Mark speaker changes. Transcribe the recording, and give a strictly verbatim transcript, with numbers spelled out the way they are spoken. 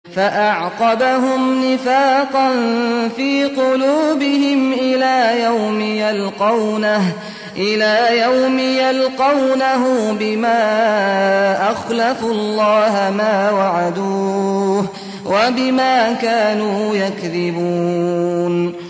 Speaker 1: فأعقبهم نفاقا في قلوبهم إلى يوم يلقونه إلى يوم يلقونه بما أخلفوا الله ما وعدوه وبما كانوا يكذبون